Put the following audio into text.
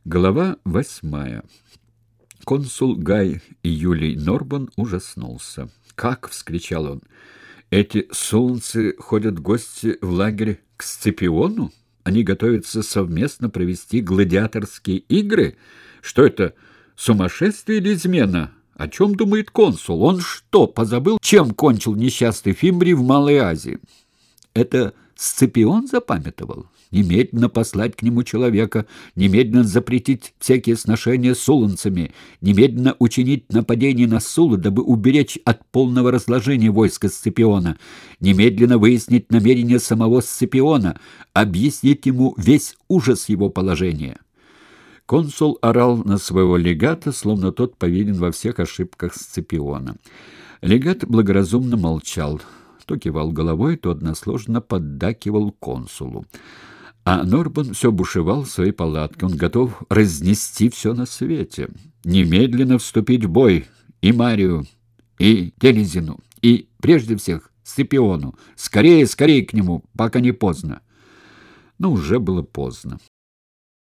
Глава 8. Консул Гай Юлий Норбан ужаснулся. «Как!» — вскричал он. «Эти солнцы ходят в гости в лагерь к Сципиону? Они готовятся совместно провести гладиаторские игры? Что это, сумасшествие или измена? О чем думает консул? Он что, позабыл, чем кончил несчастный Фимбрий в Малой Азии? Это Сципион запамятовал? Немедленно послать к нему человека, немедленно запретить всякие сношения с суланцами, немедленно учинить нападение на Сулу, дабы уберечь от полного разложения войска Сципиона, немедленно выяснить намерения самого Сципиона, объяснить ему весь ужас его положения». Консул орал на своего легата, словно тот повинен во всех ошибках Сципиона. Легат благоразумно молчал, то кивал головой, то односложно поддакивал консулу. А Норбан все бушевал в своей палатке. Он готов разнести все на свете. Немедленно вступить в бой и Марию, и Телезину, и, прежде всех, Сципиону. Скорее, скорее к нему, пока не поздно. Но уже было поздно.